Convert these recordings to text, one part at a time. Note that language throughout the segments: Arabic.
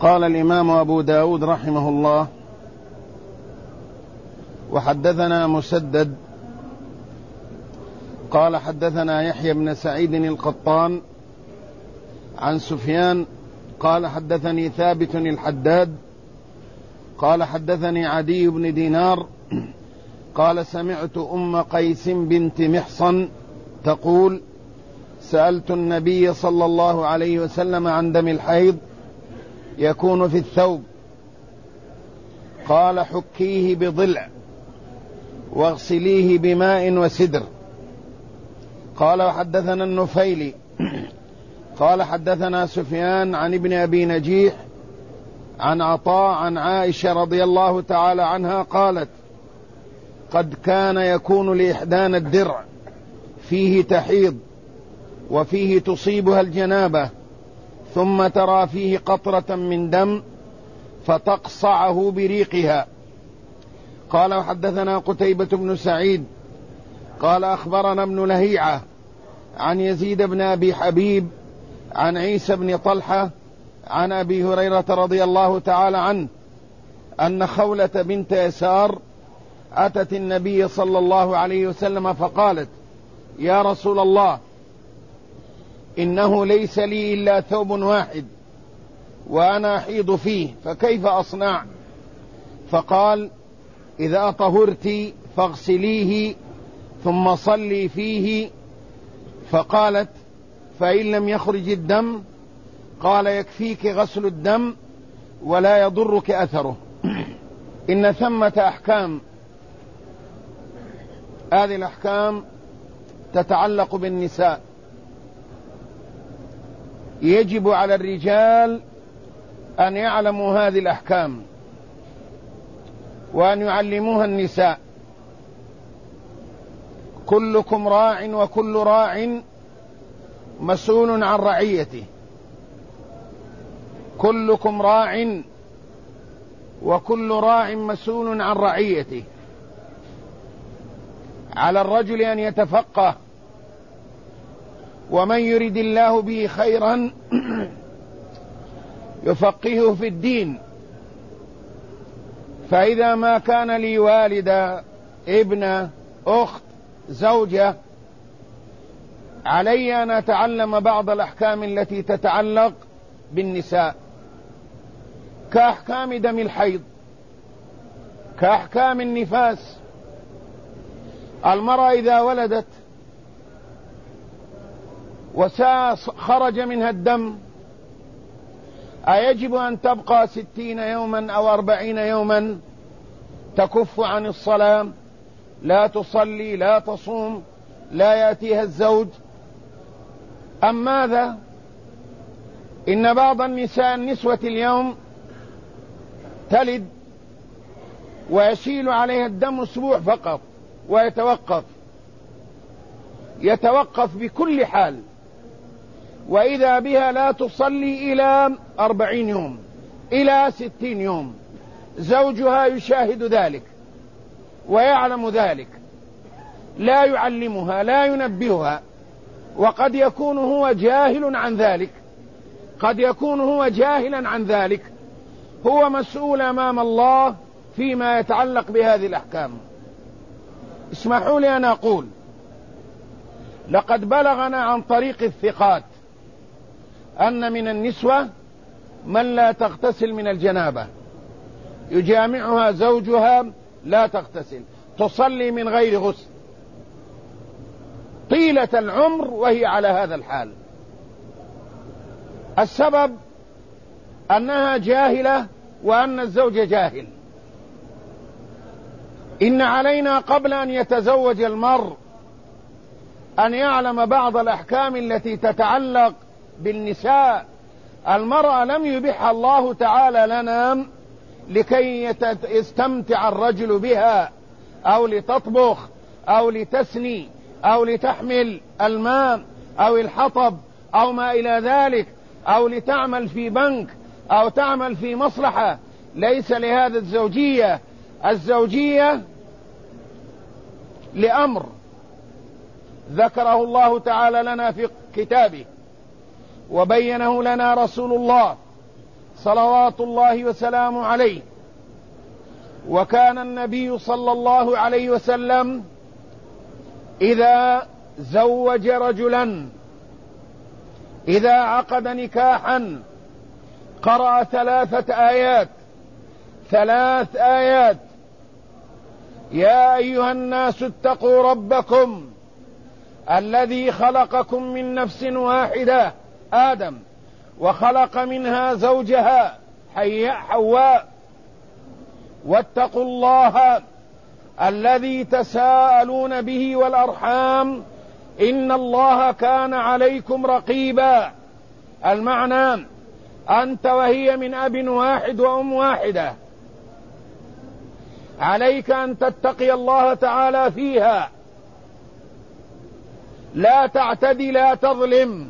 قال الإمام أبو داود رحمه الله: وحدثنا مسدد قال حدثنا يحيى بن سعيد القطان عن سفيان قال حدثني ثابت الحداد قال حدثني عدي بن دينار قال سمعت أم قيس بنت محصن تقول: سألت النبي صلى الله عليه وسلم عن دم الحيض يكون في الثوب، قال: حكيه بضلع واغسليه بماء وسدر. قال: وحدثنا النفيلي قال حدثنا سفيان عن ابن أبي نجيح عن عطاء عن عائشة رضي الله تعالى عنها قالت: قد كان يكون لإحدانا الدرع فيه تحيض وفيه تصيبها الجنابة، ثم ترى فيه قطرة من دم فتقصعه بريقها. قال: وحدثنا قتيبة بن سعيد قال أخبرنا ابن لهيعة عن يزيد بن أبي حبيب عن عيسى بن طلحة عن أبي هريرة رضي الله تعالى عنه أن خولة بنت يسار أتت النبي صلى الله عليه وسلم فقالت: يا رسول الله، إنه ليس لي إلا ثوب واحد وأنا أحيض فيه، فكيف أصنع؟ فقال: إذا طهرت فاغسليه ثم صلي فيه. فقالت: فإن لم يخرج الدم؟ قال: يكفيك غسل الدم ولا يضرك أثره. إن ثمة أحكام، هذه الأحكام تتعلق بالنساء، يجب على الرجال أن يعلموا هذه الأحكام وأن يعلموها النساء. كلكم راع وكل راع مسؤول عن رعيته. كلكم راع وكل راع مسؤول عن رعيته. على الرجل أن يتفقه، ومن يرد الله به خيرا يفقهه في الدين. فإذا ما كان لي والدة، ابنة، أخت، زوجة، علي أن أتعلم بعض الأحكام التي تتعلق بالنساء، كأحكام دم الحيض، كأحكام النفاس. المرأة إذا ولدت وخرج منها الدم، أيجب أن تبقى 60 يوما أو 40 يوما تكف عن الصلاة، لا تصلي، لا تصوم، لا يأتيها الزوج؟ أم ماذا؟ إن بعض النساء، النسوة اليوم، تلد ويسيل عليها الدم أسبوع فقط يتوقف بكل حال، وإذا بها لا تصلي إلى 40 يوم، إلى 60 يوم. زوجها يشاهد ذلك ويعلم ذلك، لا يعلمها، لا ينبهها، وقد يكون هو جاهل عن ذلك، قد يكون هو جاهلا عن ذلك. هو مسؤول أمام الله فيما يتعلق بهذه الأحكام. اسمحوا لي أن أقول: لقد بلغنا عن طريق الثقات أن من النسوة من لا تغتسل من الجنابة، يجامعها زوجها لا تغتسل، تصلي من غير غسل طيلة العمر وهي على هذا الحال. السبب أنها جاهلة وأن الزوج جاهل. إن علينا قبل أن يتزوج المرء أن يعلم بعض الأحكام التي تتعلق بالنساء. المرأة لم يبيحها الله تعالى لنا لكي يستمتع الرجل بها، أو لتطبخ، أو لتسني، أو لتحمل الماء أو الحطب أو ما إلى ذلك، أو لتعمل في بنك أو تعمل في مصلحة. ليس لهذا الزوجية. الزوجية لأمر ذكره الله تعالى لنا في كتابه، وبينه لنا رسول الله صلوات الله وسلامه عليه. وكان النبي صلى الله عليه وسلم إذا زوج رجلا، إذا عقد نكاحا، قرأ 3 آيات، 3 آيات: يا أيها الناس اتقوا ربكم الذي خلقكم من نفس واحدة آدم، وخلق منها زوجها حواء، واتقوا الله الذي تساءلون به والأرحام إن الله كان عليكم رقيبا. المعنى: أنت وهي من أب واحد وأم واحدة، عليك أن تتقي الله تعالى فيها، لا تعتدي، لا تظلم،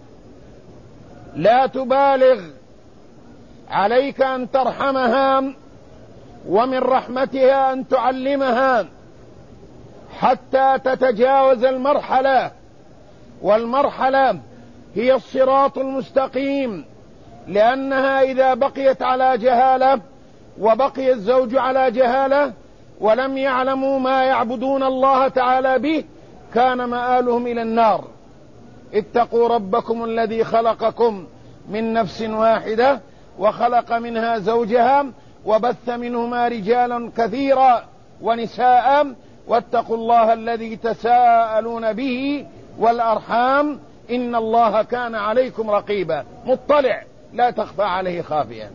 لا تبالغ، عليك أن ترحمها، ومن رحمتها أن تعلمها حتى تتجاوز المرحلة، والمرحلة هي الصراط المستقيم، لأنها إذا بقيت على جهالة وبقي الزوج على جهالة ولم يعلموا ما يعبدون الله تعالى به كان مآلهم إلى النار. اتقوا ربكم الذي خلقكم من نفس واحدة وخلق منها زوجها وبث منهما رجالا كثيرا ونساء واتقوا الله الذي تساءلون به والأرحام إن الله كان عليكم رقيبا، مطلع لا تخفى عليه خافية.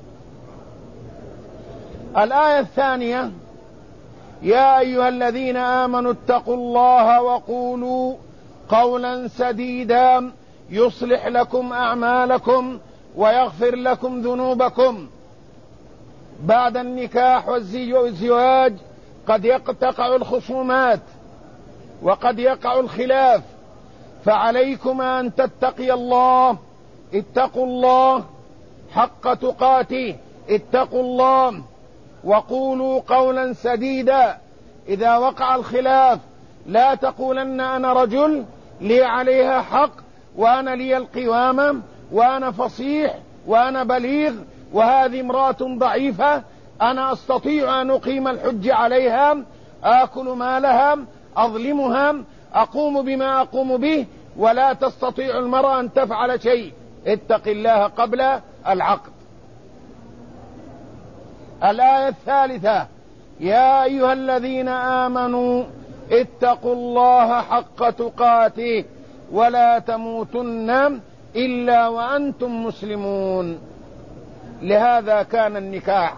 الآية الثانية: يا أيها الذين آمنوا اتقوا الله وقولوا قولا سديدا يصلح لكم أعمالكم ويغفر لكم ذنوبكم. بعد النكاح والزواج قد تقع الخصومات وقد يقع الخلاف، فعليكما أن تتقي الله. اتقوا الله حق تقاته، اتقوا الله وقولوا قولا سديدا. إذا وقع الخلاف لا تقولن أنا رجل لي عليها حق وأنا لي القوامة وأنا فصيح وأنا بليغ وهذه امرأة ضعيفة أنا أستطيع أن أقيم الحج عليها، آكل مالها، أظلمها، أقوم بما أقوم به، ولا تستطيع المرأة أن تفعل شيء. اتق الله قبل العقد. الآية الثالثة: يا أيها الذين آمنوا اتقوا الله حق تقاته ولا تموتن إلا وأنتم مسلمون. لهذا كان النكاح،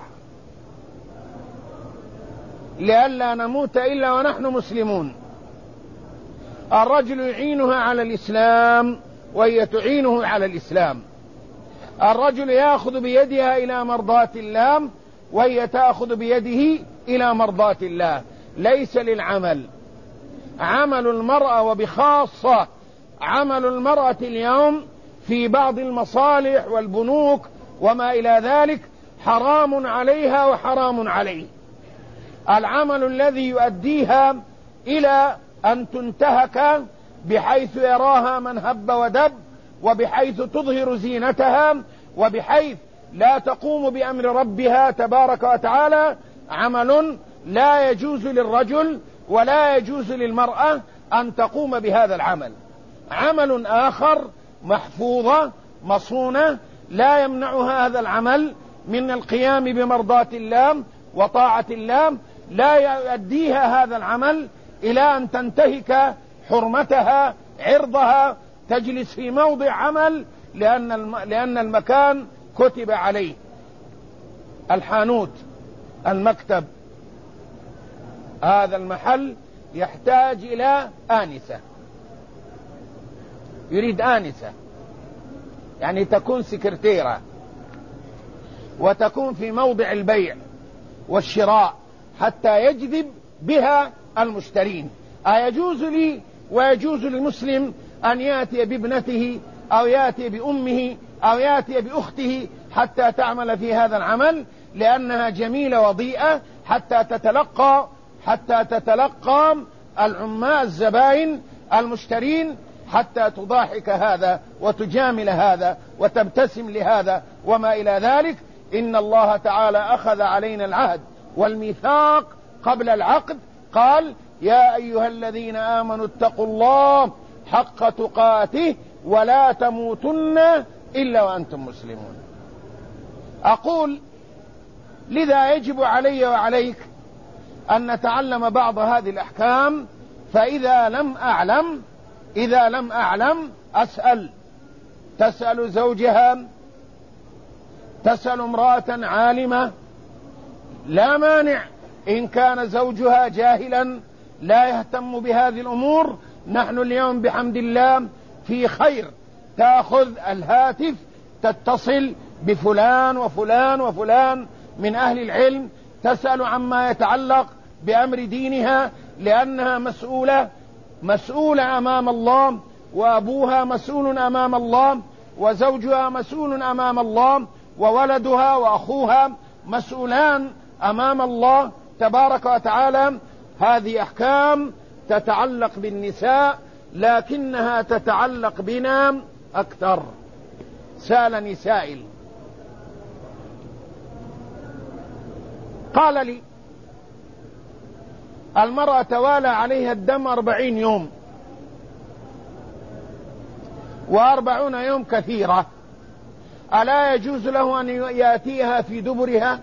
لئلا نموت إلا ونحن مسلمون. الرجل يعينها على الإسلام وهي تعينه على الإسلام. الرجل يأخذ بيدها إلى مرضاة الله وهي تأخذ بيده إلى مرضاة الله. ليس للعمل عمل المرأة، وبخاصة عمل المرأة اليوم في بعض المصالح والبنوك وما إلى ذلك حرام عليها وحرام عليه. العمل الذي يؤديها إلى أن تنتهك بحيث يراها من هب ودب، وبحيث تظهر زينتها، وبحيث لا تقوم بأمر ربها تبارك وتعالى، عمل لا يجوز للرجل ولا يجوز للمرأة أن تقوم بهذا العمل. عمل آخر محفوظة مصونة لا يمنعها هذا العمل من القيام بمرضاة الله وطاعة الله، لا يؤديها هذا العمل إلى أن تنتهك حرمتها، عرضها، تجلس في موضع عمل لأن المكان كتب عليه. الحانوت، المكتب، هذا المحل يحتاج إلى آنسة، يريد آنسة، يعني تكون سكرتيرة وتكون في موضع البيع والشراء حتى يجذب بها المشترين. أيجوز لي ويجوز للمسلم أن يأتي بابنته أو يأتي بأمه أو يأتي بأخته حتى تعمل في هذا العمل، لأنها جميلة وضيئة، حتى تتلقى العمال الزبائن المشترين، حتى تضاحك هذا وتجامل هذا وتبتسم لهذا وما إلى ذلك. إن الله تعالى أخذ علينا العهد والميثاق قبل العقد، قال يا أيها الذين آمنوا اتقوا الله حق تقاته ولا تموتن إلا وأنتم مسلمون. أقول لذا يجب علي وعليك أن نتعلم بعض هذه الأحكام، فإذا لم أعلم أسأل. تسأل زوجها، تسأل امرأة عالمة، لا مانع. إن كان زوجها جاهلا لا يهتم بهذه الأمور، نحن اليوم بحمد الله في خير. تأخذ الهاتف تتصل بفلان وفلان وفلان من أهل العلم، تسأل عما يتعلق بأمر دينها، لأنها مسؤولة أمام الله، وأبوها مسؤول أمام الله، وزوجها مسؤول أمام الله، وولدها وأخوها مسؤولان أمام الله تبارك وتعالى. هذه أحكام تتعلق بالنساء، لكنها تتعلق بنا أكثر. سألني سائل قال لي المرأة توالى عليها الدم 40 يوم، و40 يوم كثيرة، ألا يجوز له أن يأتيها في دبرها؟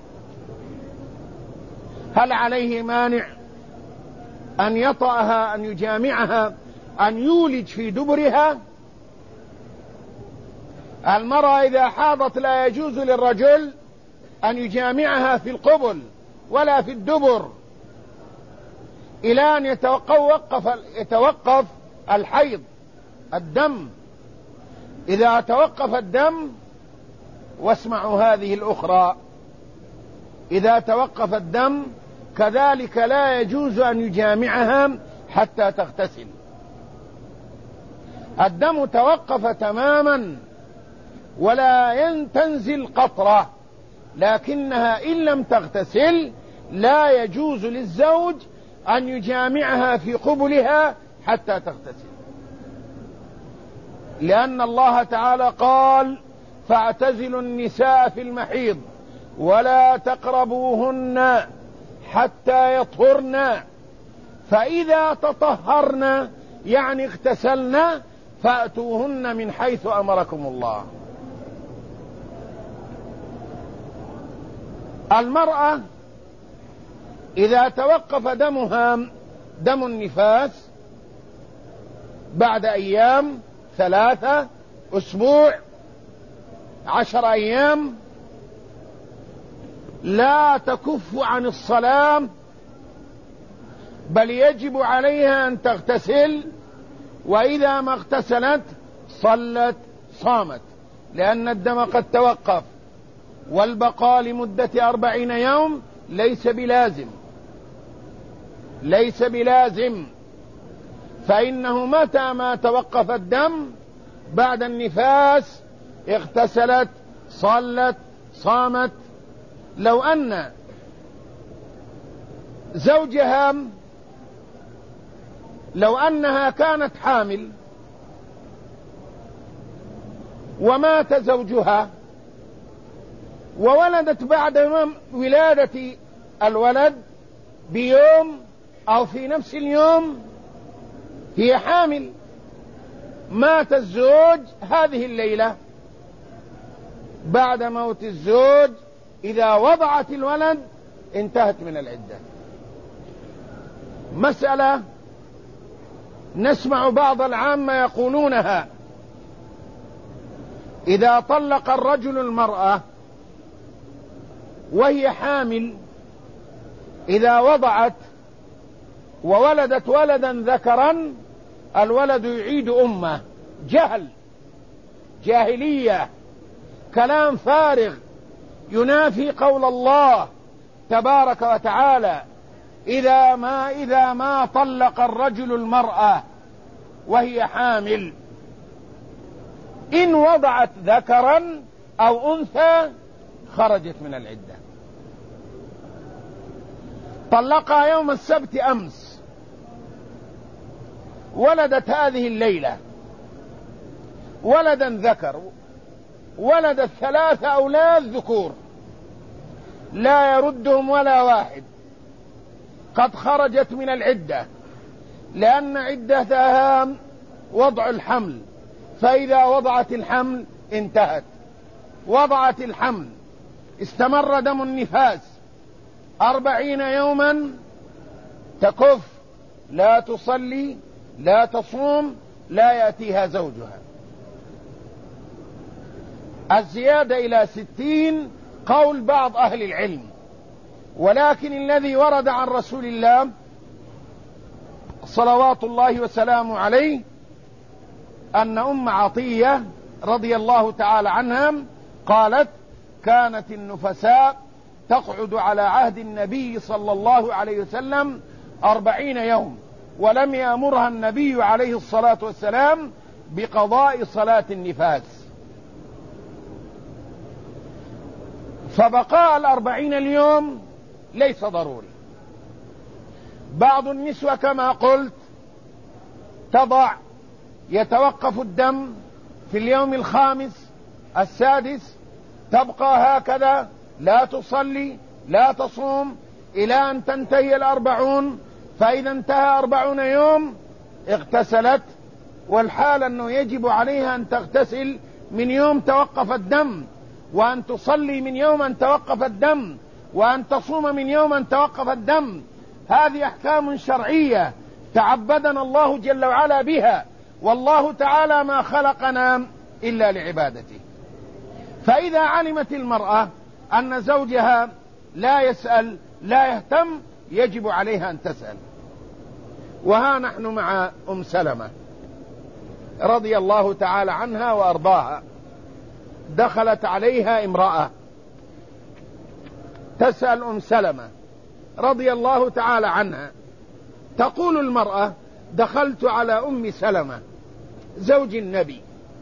هل عليه مانع أن يطأها، أن يجامعها، أن يولج في دبرها؟ المرأة إذا حاضت لا يجوز للرجل أن يجامعها في القبل ولا في الدبر إلى أن يتوقف الحيض، الدم. إذا توقف الدم، واسمعوا هذه الأخرى، إذا توقف الدم كذلك لا يجوز أن يجامعها حتى تغتسل. الدم توقف تماما ولا تنزل قطرة، لكنها إن لم تغتسل لا يجوز للزوج أن يجامعها في قبلها حتى تغتسل، لأن الله تعالى قال فاعتزلوا النساء في المحيض ولا تقربوهن حتى يطهرن، فإذا تطهرن يعني اغتسلن فأتوهن من حيث أمركم الله. المرأة إذا توقف دمها دم النفاس بعد أيام، 3 أسبوع، 10 أيام، لا تكف عن الصلاة، بل يجب عليها أن تغتسل، وإذا ما اغتسلت صلت صامت، لأن الدم قد توقف. والبقاء لمدة 40 يوم ليس بلازم، فإنه متى ما توقف الدم بعد النفاس اغتسلت صلت صامت. لو أن زوجها، لو أنها كانت حامل ومات زوجها وولدت بعد ولادة الولد بيوم أو في نفس اليوم، هي حامل، مات الزوج هذه الليلة، بعد موت الزوج إذا وضعت الولد انتهت من العدة. مسألة نسمع بعض العامة يقولونها: إذا طلق الرجل المرأة وهي حامل، إذا وضعت وولدت ولدا ذكرا، الولد يعيد أمه. جاهلية، كلام فارغ ينافي قول الله تبارك وتعالى: إذا ما طلق الرجل المرأة وهي حامل، إن وضعت ذكرا أو أنثى خرجت من العدة. طلقها يوم السبت أمس، ولدت هذه الليلة ولدا ذكر، ولدت 3 أولاد ذكور لا يردهم ولا واحد، قد خرجت من العدة، لأن عدتها وضع الحمل، فإذا وضعت الحمل انتهت. وضعت الحمل، استمر دم النفاس 40 يوما، تكف، لا تصلي، لا تصوم، لا يأتيها زوجها. الزيادة إلى 60 قول بعض أهل العلم، ولكن الذي ورد عن رسول الله صلوات الله وسلامه عليه أن أم عطية رضي الله تعالى عنها قالت: كانت النفساء تقعد على عهد النبي صلى الله عليه وسلم 40 يوم، ولم يأمرها النبي عليه الصلاة والسلام بقضاء صلاة النفاس، فبقاء 40 اليوم ليس ضروري. بعض النسوة كما قلت تضع، يتوقف الدم في اليوم الخامس السادس، تبقى هكذا لا تصلي لا تصوم إلى أن تنتهي 40، فإذا انتهى 40 يوم اغتسلت، والحال أنه يجب عليها أن تغتسل من يوم توقف الدم، وأن تصلي من يوم أن توقف الدم، وأن تصوم من يوم أن توقف الدم. هذه أحكام شرعية تعبدنا الله جل وعلا بها، والله تعالى ما خلقنا إلا لعبادته. فإذا علمت المرأة أن زوجها لا يسأل لا يهتم، يجب عليها أن تسأل. وها نحن مع أم سلمة رضي الله تعالى عنها وأرضاها، دخلت عليها امرأة تسأل أم سلمة رضي الله تعالى عنها، تقول المرأة: دخلت على أم سلمة زوج النبي،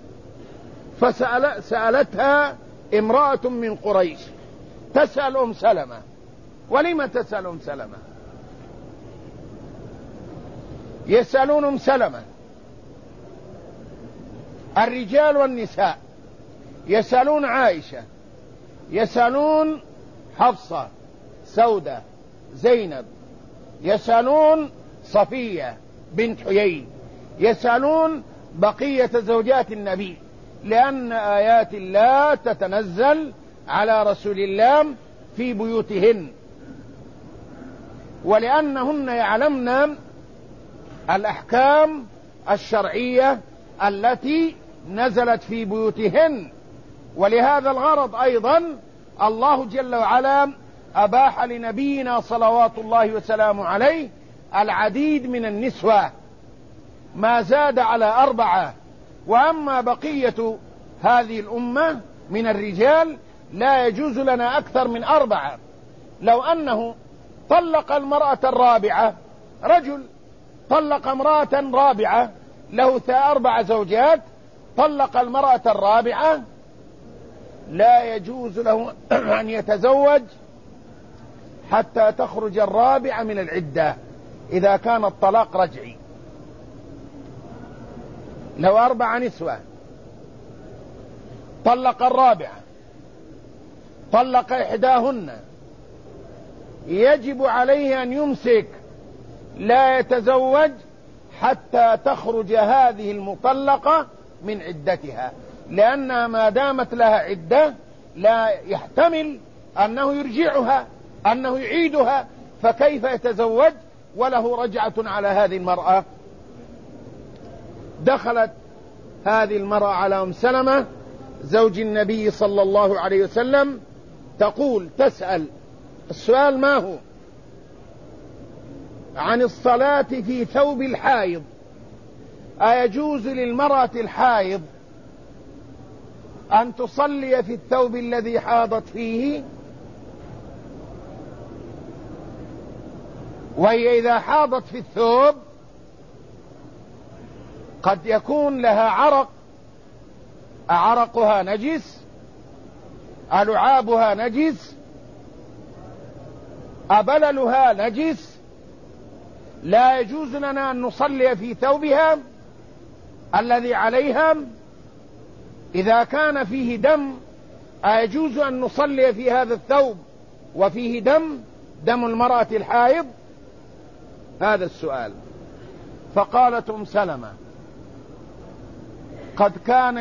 فسألتها امرأة من قريش تسأل أم سلمة. ولم تسأل أم سلمة؟ يسألون أم سلمة الرجال والنساء، يسألون عائشة، يسألون حفصة، سودة، زينب، يسألون صفية بنت حيي، يسألون بقية زوجات النبي، لأن آيات الله تتنزل على رسول الله في بيوتهن، ولأنهن يعلمن الأحكام الشرعية التي نزلت في بيوتهن. ولهذا الغرض أيضا الله جل وعلا أباح لنبينا صلوات الله وسلامه عليه العديد من النسوة، ما زاد على 4. وأما بقية هذه الأمة من الرجال لا يجوز لنا أكثر من 4. لو أنه طلق المرأة الرابعة، رجل طلق امرأة رابعة له 4 زوجات، طلق المرأة الرابعة، لا يجوز له أن يتزوج حتى تخرج الرابعة من العدة إذا كان الطلاق رجعي. لو 4 نسوة طلق الرابعة، طلق إحداهن، يجب عليه أن يمسك لا يتزوج حتى تخرج هذه المطلقة من عدتها، لأنها ما دامت لها عدة لا يحتمل أنه يرجعها، أنه يعيدها، فكيف يتزوج وله رجعة على هذه المرأة؟ دخلت هذه المرأة على أم سلمة زوج النبي صلى الله عليه وسلم، تقول تسأل. السؤال ما هو؟ عن الصلاة في ثوب الحائض. أيجوز للمرأة الحائض أن تصلي في الثوب الذي حاضت فيه؟ وهي إذا حاضت في الثوب قد يكون لها عرق، أعرقها نجس، ألعابها نجس، أبللها نجس، لا يجوز لنا أن نصلي في ثوبها الذي عليها. إذا كان فيه دم أيجوز أن نصلي في هذا الثوب وفيه دم المرأة الحائض؟ هذا السؤال. فقالت أم سلمة: قد كان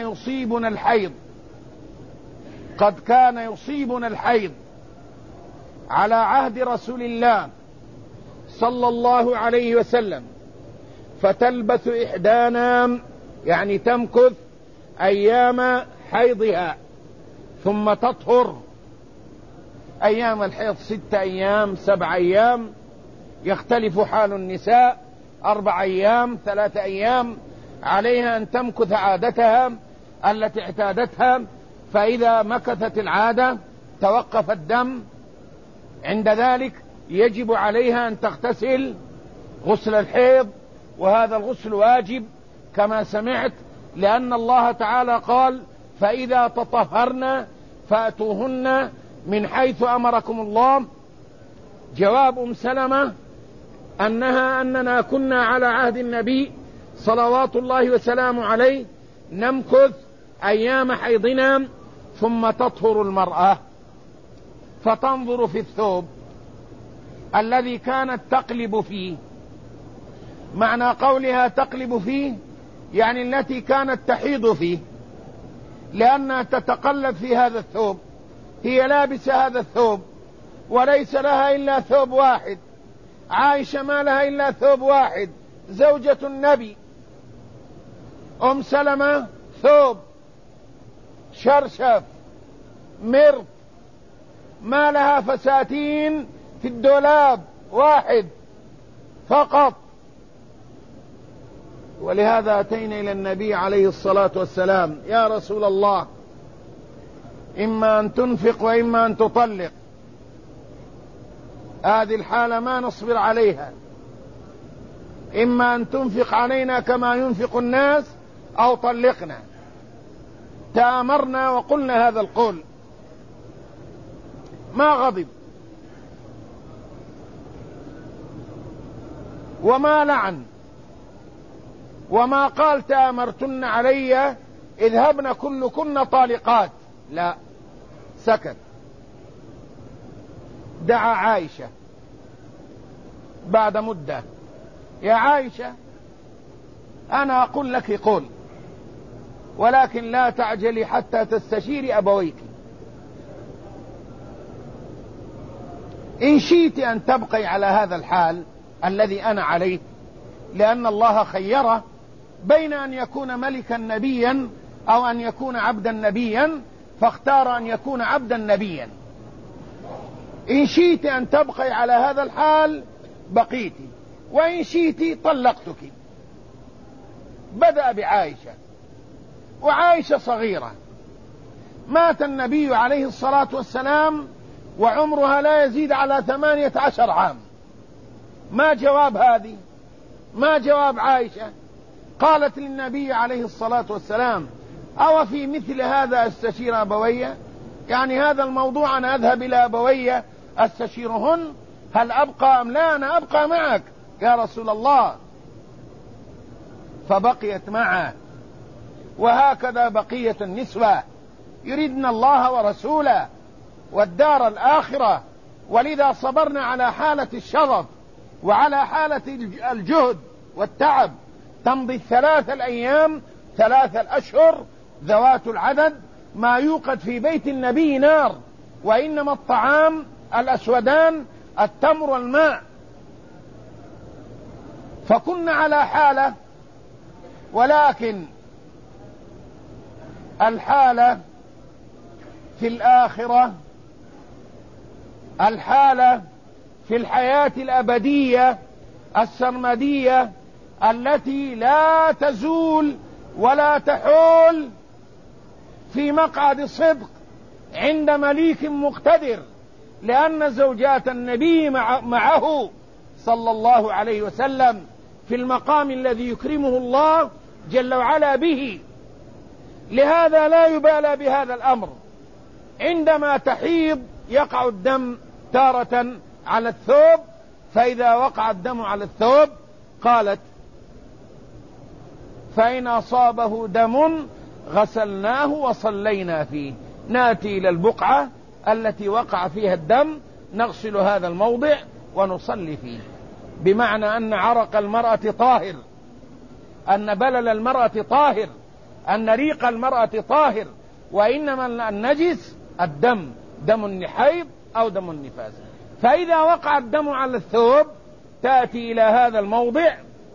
يصيبنا الحيض على عهد رسول الله صلى الله عليه وسلم، فتلبث إحدانا، يعني تمكث أيام حيضها ثم تطهر. أيام الحيض 6 أيام 7 أيام، يختلف حال النساء، 4 أيام 3 أيام، عليها أن تمكث عادتها التي اعتادتها. فإذا مكثت العادة توقف الدم، عند ذلك يجب عليها أن تغتسل غسل الحيض، وهذا الغسل واجب كما سمعت، لأن الله تعالى قال: فإذا تطهرن فأتوهن من حيث أمركم الله. جواب أم سلمة أننا كنا على عهد النبي صلوات الله وسلامه عليه نمكث أيام حيضنا ثم تطهر المرأة فتنظر في الثوب الذي كانت تقلب فيه. معنى قولها تقلب فيه يعني التي كانت تحيض فيه، لأنها تتقلب في هذا الثوب، هي لابسة هذا الثوب وليس لها إلا ثوب واحد. عائشة ما لها إلا ثوب واحد، زوجة النبي. أم سلمة ثوب شرشف مرط، ما لها فساتين في الدولاب، واحد فقط. ولهذا أتينا إلى النبي عليه الصلاة والسلام: يا رسول الله، إما أن تنفق وإما أن تطلق، هذه الحالة ما نصبر عليها، إما أن تنفق علينا كما ينفق الناس أو طلقنا. تآمرنا وقلنا هذا القول، ما غضب وما لعن وما قال تآمرتن علي اذهبن كلكن طالقات، لا، سكت. دعا عائشة بعد مدة: يا عائشة، أنا أقول لك قول، ولكن لا تعجلي حتى تستشيري أبويك. إن شئت أن تبقي على هذا الحال الذي أنا عليه، لأن الله خيره بين أن يكون ملكا نبيا أو أن يكون عبدا نبيا، فاختار أن يكون عبدا نبيا. إن شئت أن تبقي على هذا الحال بقيت، وإن شئت طلقتك. بدأ بعائشة، وعائشة صغيرة، مات النبي عليه الصلاة والسلام وعمرها لا يزيد على 18 عام. ما جواب هذه؟ ما جواب عائشة؟ قالت للنبي عليه الصلاة والسلام: أو في مثل هذا استشير أبوي؟ يعني هذا الموضوع أنا أذهب إلى أبوي أستشيرهن، هل أبقى أم لا؟ أنا أبقى معك يا رسول الله. فبقيت معه، وهكذا بقية النسوة يريدن الله ورسوله والدار الآخرة، ولذا صبرنا على حالة الشظف وعلى حالة الجهد والتعب. تمضي 3 الأيام 3 الأشهر ذوات العدد، ما يوقد في بيت النبي نار، وإنما الطعام الأسودان التمر والماء. فكنا على حالة، ولكن الحالة في الآخرة، الحالة في الحياة الأبدية السرمدية التي لا تزول ولا تحول، في مقعد صدق عند مليك مقتدر، لأن زوجات النبي معه صلى الله عليه وسلم في المقام الذي يكرمه الله جل وعلا به. لهذا لا يبالى بهذا الأمر. عندما تحيض يقع الدم تارة على الثوب، فإذا وقع الدم على الثوب قالت: فإن أصابه دم غسلناه وصلينا فيه. نأتي إلى البقعة التي وقع فيها الدم، نغسل هذا الموضع ونصلي فيه، بمعنى أن عرق المرأة طاهر، أن بلل المرأة طاهر، أن ريق المرأة طاهر، وإنما النجس الدم، دم النحيض أو دم النفاس. فإذا وقع الدم على الثوب تأتي إلى هذا الموضع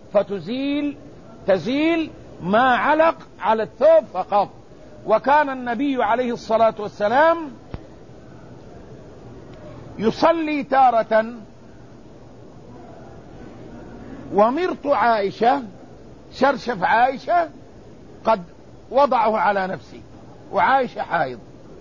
تزيل ما علق على الثوب فقط. وكان النبي عليه الصلاة والسلام يصلي تارة ومرط عائشة، شرشف عائشة قد وضعه على نفسي، وعائشة حائض،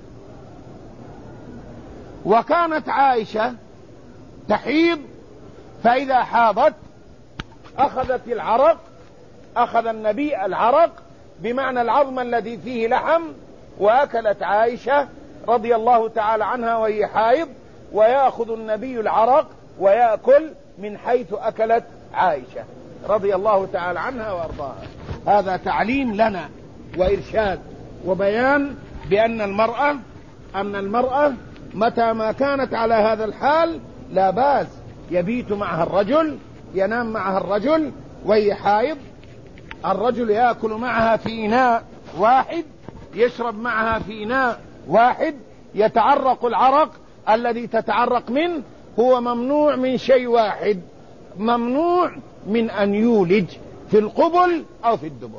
وكانت عائشة تحيض، فإذا حاضت أخذت العرق، أخذ النبي العرق بمعنى العظم الذي فيه لحم، وأكلت عائشة رضي الله تعالى عنها وهي حائض، ويأخذ النبي العرق ويأكل من حيث أكلت عائشة رضي الله تعالى عنها وأرضاها. هذا تعليم لنا وإرشاد وبيان بأن المرأة متى ما كانت على هذا الحال لا بأس، يبيت معها الرجل، ينام معها الرجل وهي حائض، الرجل يأكل معها في إناء واحد، يشرب معها في إناء واحد، يتعرق العرق الذي تتعرق منه، هو ممنوع من شيء واحد، ممنوع من أن يولج في القبل أو في الدبر،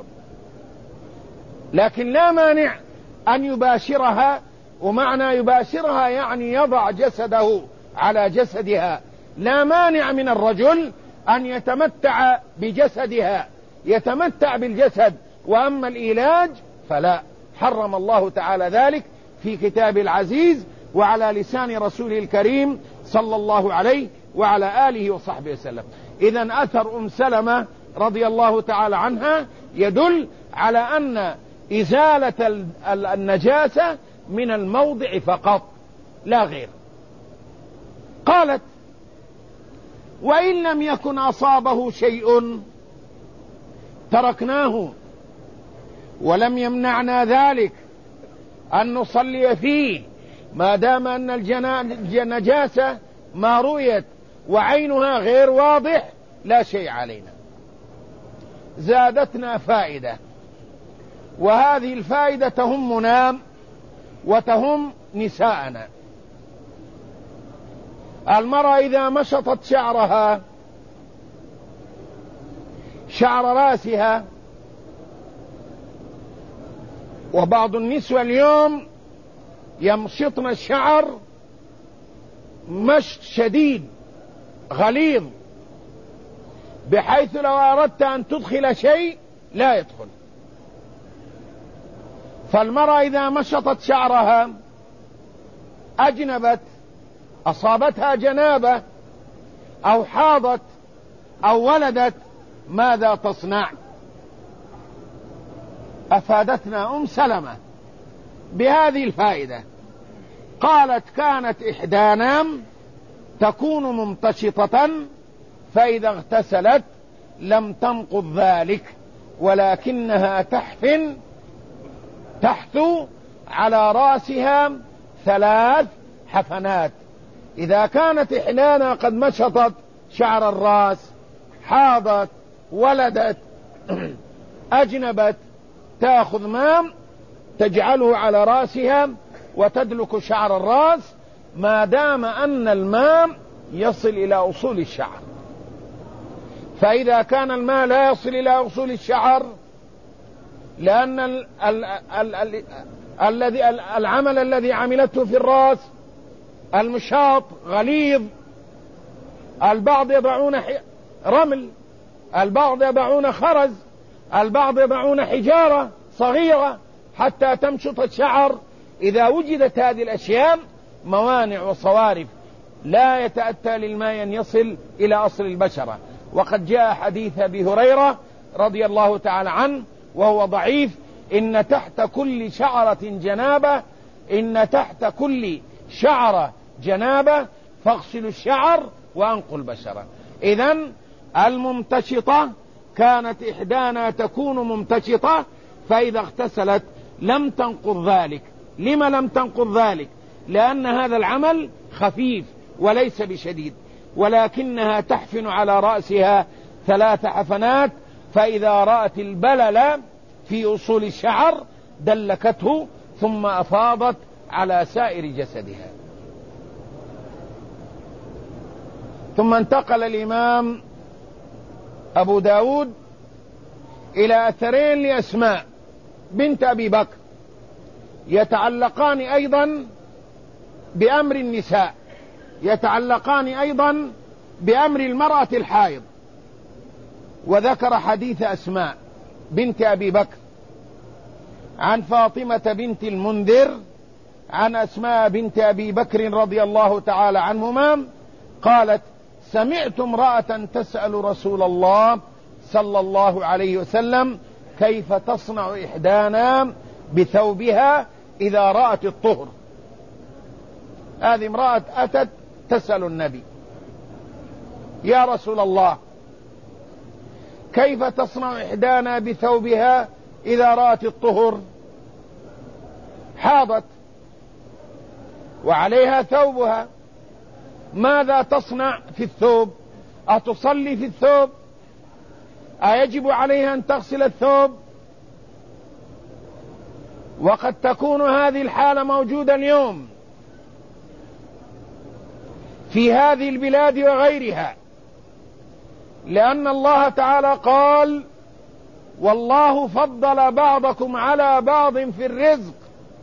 لكن لا مانع أن يباشرها. ومعنى يباشرها يعني يضع جسده على جسدها. لا مانع من الرجل أن يتمتع بجسدها، يتمتع بالجسد، وأما الإيلاج فلا، حرم الله تعالى ذلك في كتاب العزيز وعلى لسان رسوله الكريم صلى الله عليه وعلى آله وصحبه وسلم. إذن أثر أم سلمة رضي الله تعالى عنها يدل على أن إزالة النجاسة من الموضع فقط لا غير. قالت: وإن لم يكن أصابه شيء تركناه، ولم يمنعنا ذلك أن نصلي فيه ما دام أن النجاسة ما رؤيت وعينها غير واضح، لا شيء علينا. زادتنا فائدة، وهذه الفائدة تهمنا وتهم نساءنا. المرأة إذا مشطت شعرها، شعر راسها، وبعض النسوة اليوم يمشطن الشعر مشط شديد غليظ، بحيث لو أردت أن تدخل شيء لا يدخل. فالمرأة إذا مشطت شعرها أجنبت، أصابتها جنابة أو حاضت أو ولدت، ماذا تصنع؟ أفادتنا أم سلمة بهذه الفائدة. قالت: كانت إحدانا تكون ممتشطة، فإذا اغتسلت لم تنقض ذلك، ولكنها تحثو على رأسها 3 حفنات. إذا كانت إحدانا قد مشطت شعر الرأس، حاضت، ولدت، أجنبت، تأخذ ماء تجعله على رأسها وتدلك شعر الرأس ما دام أن الماء يصل إلى أصول الشعر. فإذا كان الماء لا يصل إلى أصول الشعر، لأن العمل الذي عملته في الرأس المشاط غليظ، البعض يضعون رمل، البعض يضعون خرز، البعض يضعون حجارة صغيرة حتى تمشط الشعر. إذا وجدت هذه الأشياء موانع وصوارف لا يتأتى للماء أن يصل إلى أصل البشرة. وقد جاء حديث أبي هريرة رضي الله تعالى عنه وهو ضعيف: إن تحت كل شعرة جنابة، إن تحت كل شعرة جنابة فاغسلوا الشعر وأنقوا البشرة. إذن الممتشطة كانت إحدانا تكون ممتشطة، فإذا اغتسلت لم تنقض ذلك. لما لم تنقض ذلك؟ لأن هذا العمل خفيف وليس بشديد، ولكنها تحفن على رأسها 3 حفنات، فإذا رأت البلل في أصول الشعر دلكته ثم أفاضت على سائر جسدها. ثم انتقل الإمام أبو داود إلى أثرين لأسماء بنت أبي بكر يتعلقان أيضا بأمر النساء، يتعلقان أيضا بأمر المرأة الحائض. وذكر حديث أسماء بنت أبي بكر عن فاطمة بنت المنذر عن أسماء بنت أبي بكر رضي الله تعالى عنهما قالت: سمعت امرأة تسأل رسول الله صلى الله عليه وسلم كيف تصنع إحدانا بثوبها إذا رأت الطهر. هذه امرأة أتت تسأل النبي: يا رسول الله، كيف تصنع إحدانا بثوبها إذا رأت الطهر؟ حاضت وعليها ثوبها، ماذا تصنع في الثوب؟ أتصلي في الثوب؟ أيجب عليها أن تغسل الثوب؟ وقد تكون هذه الحالة موجودة اليوم في هذه البلاد وغيرها، لأن الله تعالى قال: والله فضل بعضكم على بعض في الرزق.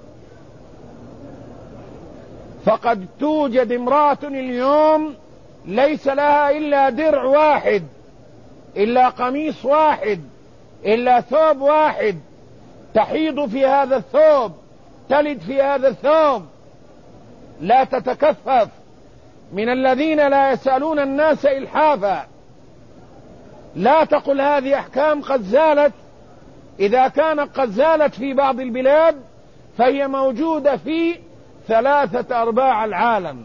فقد توجد امرأة اليوم ليس لها إلا درع واحد، إلا قميص واحد، إلا ثوب واحد، تحيض في هذا الثوب، تلد في هذا الثوب، لا تتكفف، من الذين لا يسألون الناس إلحافا. لا تقل هذه أحكام قد زالت، إذا كانت قد زالت في بعض البلاد فهي موجودة في 3/4 العالم.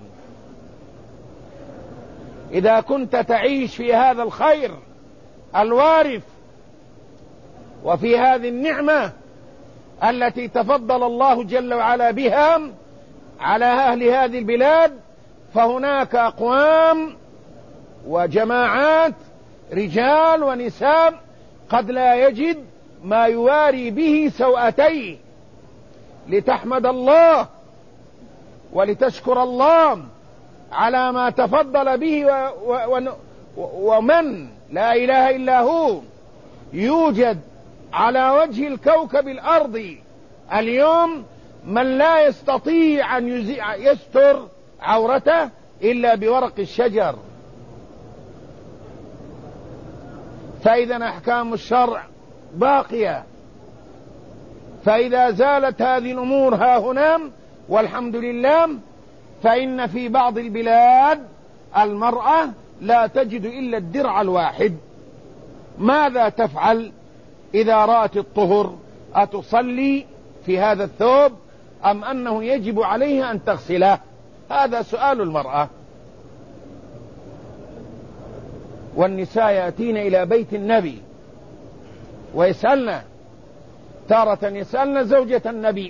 إذا كنت تعيش في هذا الخير الوارث وفي هذه النعمة التي تفضل الله جل وعلا بها على أهل هذه البلاد، فهناك أقوام وجماعات رجال ونساء قد لا يجد ما يواري به سوءتيه، لتحمد الله ولتشكر الله على ما تفضل به ومن لا إله إلا هو. يوجد على وجه الكوكب الأرضي اليوم من لا يستطيع أن يستر عورته إلا بورق الشجر. فإذا أحكام الشرع باقية، فإذا زالت هذه الأمور ها هنا والحمد لله، فإن في بعض البلاد المرأة لا تجد إلا الدرع الواحد. ماذا تفعل إذا رأت الطهر؟ أتصلي في هذا الثوب أم أنه يجب عليها أن تغسله؟ هذا سؤال المرأة. والنساء يأتين إلى بيت النبي ويسألن، تارة يسألن زوجة النبي،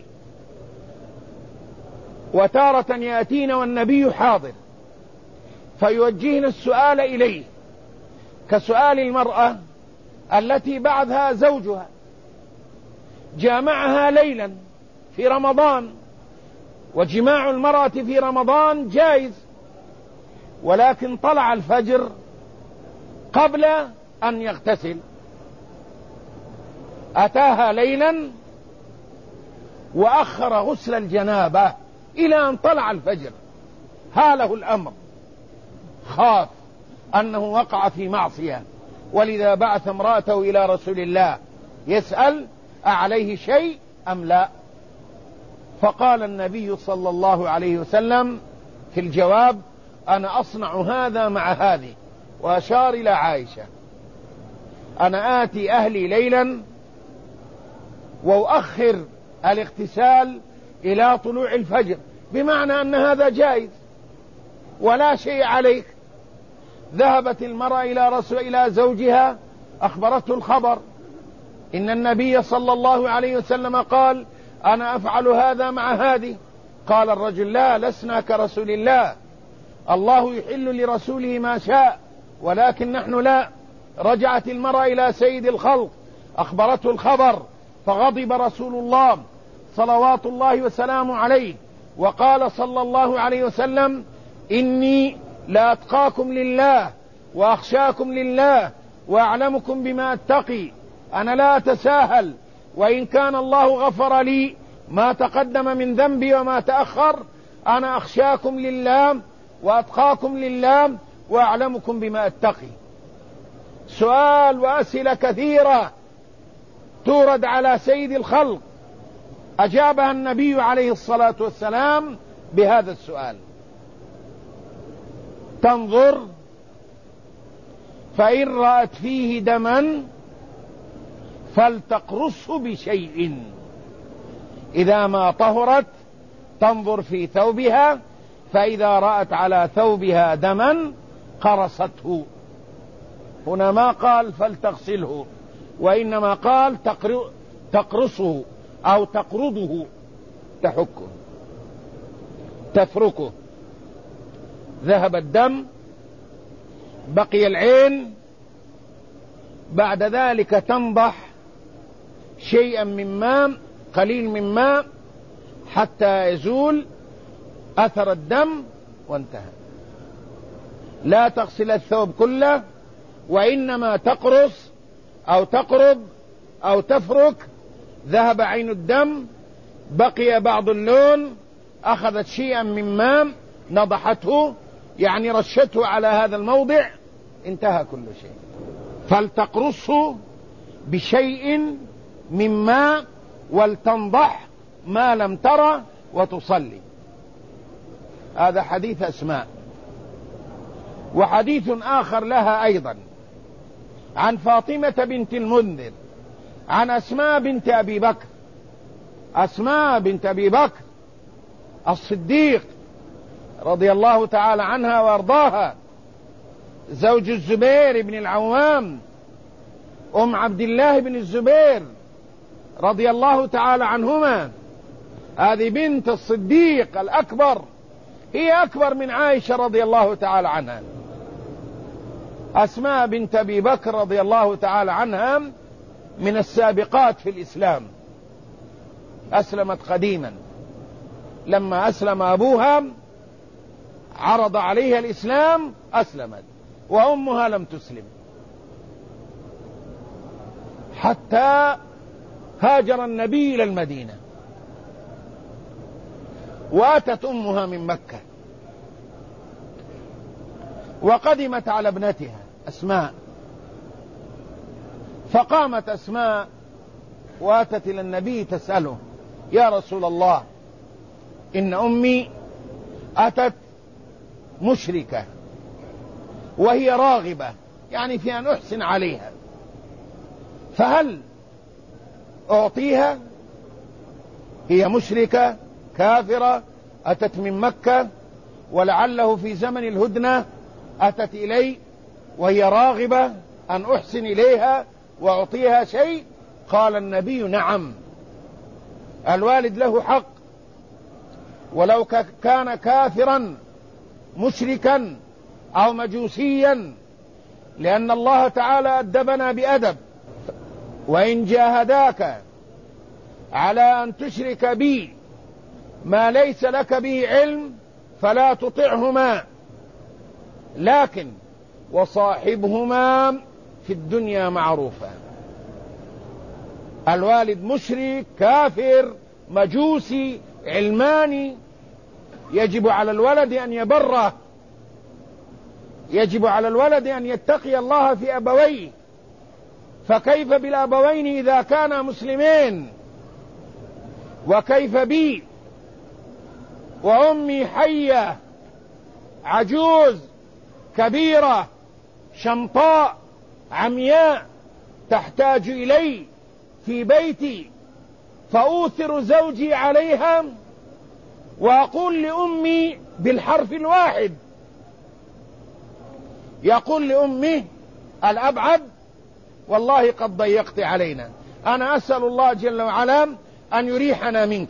وتارة يأتين والنبي حاضر، فيوجهن السؤال إليه، كسؤال المرأة التي بعدها زوجها جامعها ليلا في رمضان، وجماع المرأة في رمضان جائز، ولكن طلع الفجر قبل أن يغتسل، أتاها ليلا وأخر غسل الجنابة إلى أن طلع الفجر، هاله الأمر، خاف أنه وقع في معصية، ولذا بعث امرأته إلى رسول الله يسأل أعليه شيء أم لا؟ فقال النبي صلى الله عليه وسلم في الجواب: أنا أصنع هذا مع هذه، وأشار إلى عائشة: أنا آتي أهلي ليلا وأؤخر الاغتسال إلى طلوع الفجر، بمعنى أن هذا جائز ولا شيء عليك. ذهبت المرأة إلى زوجها، أخبرته الخبر، إن النبي صلى الله عليه وسلم قال: أنا أفعل هذا مع هذه. قال الرجل: لا، لسنا كرسول الله، الله يحل لرسوله ما شاء ولكن نحن لا. رجعت المرأة إلى سيد الخلق أخبرته الخبر، فغضب رسول الله صلوات الله وسلامه عليه، وقال صلى الله عليه وسلم: إني لأتقاكم لله وأخشاكم لله وأعلمكم بما أتقي، أنا لا أتساهل، وإن كان الله غفر لي ما تقدم من ذنبي وما تأخر، أنا أخشاكم لله وأتقاكم لله وأعلمكم بما أتقي. سؤال وأسئلة كثيرة تورد على سيد الخلق، أجابها النبي عليه الصلاة والسلام بهذا السؤال: تنظر فإن رأت فيه دما فلتقرصه بشيء، إذا ما طهرت تنظر في ثوبها، فإذا رأت على ثوبها دما قرصته. هنا ما قال فلتغسله، وإنما قال تقرصه أو تقرضه، تحكه تفركه. ذهب الدم، بقي العين، بعد ذلك تنضح شيئا من ماء، قليل من ماء، حتى يزول أثر الدم وانتهى. لا تغسل الثوب كله، وإنما تقرص أو تقرض أو تفرك. ذهب عين الدم، بقي بعض اللون، أخذت شيئا من ماء نضحته، يعني رشته على هذا الموضع، انتهى كل شيء. فلتقرصه بشيء من ماء ولتنضح ما لم ترى وتصلي. هذا حديث أسماء. وحديث آخر لها أيضا عن فاطمة بنت المنذر عن أسماء بنت أبي بكر. أسماء بنت أبي بكر الصديق رضي الله تعالى عنها وأرضاها، زوج الزبير بن العوام، أم عبد الله بن الزبير رضي الله تعالى عنهما. هذه بنت الصديق الأكبر، هي أكبر من عائشة رضي الله تعالى عنها. أسماء بنت أبي بكر رضي الله تعالى عنها من السابقات في الإسلام، أسلمت قديما. لما أسلم أبوها عرض عليها الإسلام أسلمت، وأمها لم تسلم، حتى هاجر النبي إلى المدينة، وأتت أمها من مكة، وقدمت على ابنتها أسماء. فقامت أسماء وأتت إلى النبي تسأله: يا رسول الله، إن أمي أتت مشركة وهي راغبة، يعني في أن أحسن عليها، فهل أعطيها؟ هي مشركة كافرة أتت من مكة، ولعله في زمن الهدنة أتت إلي وهي راغبة أن أحسن إليها وأعطيها شيء. قال النبي: نعم، الوالد له حق، ولو كان كافرا مشركا أو مجوسيا، لأن الله تعالى أدبنا بأدب: وإن جاهداك على أن تشرك بي ما ليس لك به علم فلا تطعهما، لكن وصاحبهما في الدنيا معروفا. الوالد مشرك كافر مجوسي علماني، يجب على الولد أن يبره، يجب على الولد أن يتقي الله في أبويه، فكيف بالأبوين إذا كانا مسلمين؟ وكيف بي وأمي حية عجوز كبيرة شمطاء عمياء تحتاج إلي في بيتي، فأوثر زوجي عليها وأقول لأمي بالحرف الواحد، يقول لأمه الأبعد: والله قد ضيقت علينا. أنا أسأل الله جل وعلا أن يريحنا منك.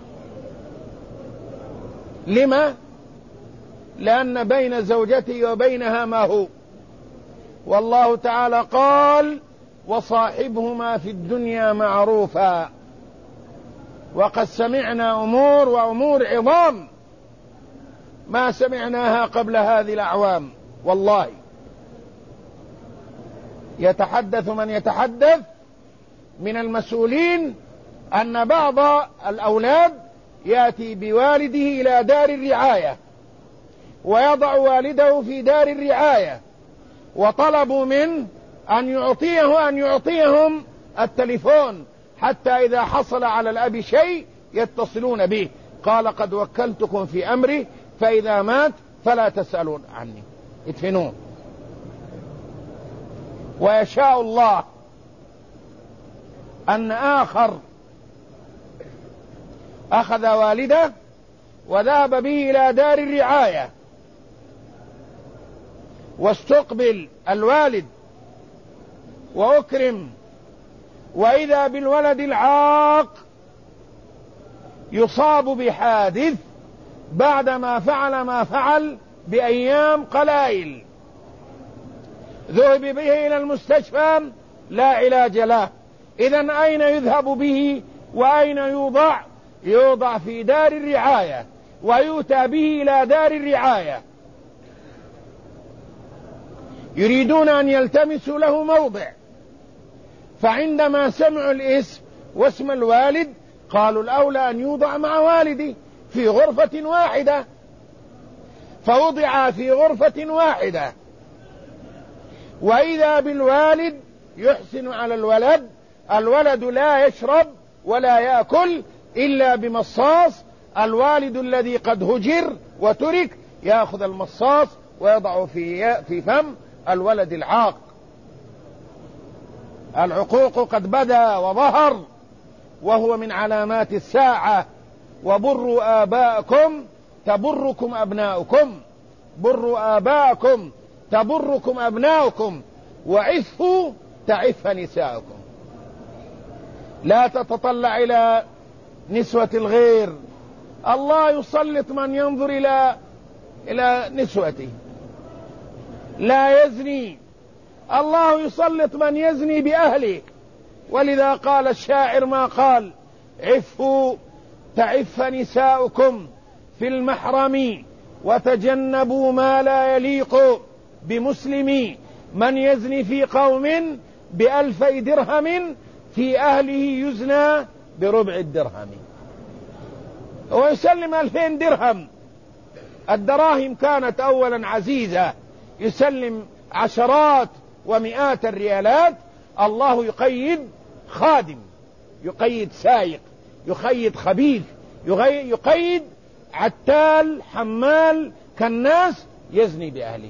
لما؟ لأن بين زوجتي وبينها ما هو، والله تعالى قال وصاحبهما في الدنيا معروفا، وقد سمعنا أمور وأمور عظام ما سمعناها قبل هذه الأعوام. والله يتحدث من يتحدث من المسؤولين أن بعض الأولاد يأتي بوالده إلى دار الرعاية ويضع والده في دار الرعاية، وطلبوا منه أن يعطيهم التليفون حتى إذا حصل على الأب شيء يتصلون به. قال قد وكلتكم في أمري فإذا مات فلا تسألون عني، ادفنوه. ويشاء الله أن آخر أخذ والده وذهب به إلى دار الرعاية، واستقبل الوالد وأكرم، وإذا بالولد العاق يصاب بحادث بعدما فعل ما فعل بأيام قلائل. ذهب به إلى المستشفى لا علاج له. إذن أين يذهب به وأين يوضع؟ يوضع في دار الرعاية ويؤتى به إلى دار الرعاية. يريدون أن يلتمسوا له موضع، فعندما سمعوا الاسم واسم الوالد قالوا الأولى أن يوضع مع والدي في غرفة واحدة، فوضع في غرفة واحدة. وإذا بالوالد يحسن على الولد، الولد لا يشرب ولا يأكل إلا بمصاص. الوالد الذي قد هجر وترك يأخذ المصاص ويضعه في فم الولد العاق. العقوق قد بدا وظهر، وهو من علامات الساعة. وبروا آباءكم تبركم أبناؤكم، بروا آباءكم تبركم أبناؤكم، وعفوا تعف نساؤكم. لا تتطلع إلى نسوة الغير. الله يسلط من ينظر إلى نسوته. لا يزني، الله يسلط من يزني بأهله. ولذا قال الشاعر ما قال: عفوا تعف نساؤكم في المحرم وتجنبوا ما لا يليق بمسلم. من يزني في قوم ب2000 درهم في أهله يزنى بربع الدرهم. ويسلم 2000 درهم. الدراهم كانت أولا عزيزة، يسلم عشرات ومئات الريالات. الله يقيد خادم، يقيد سايق، يقيد خبيث، يقيد عتال، حمال، كالناس، يزني بأهله.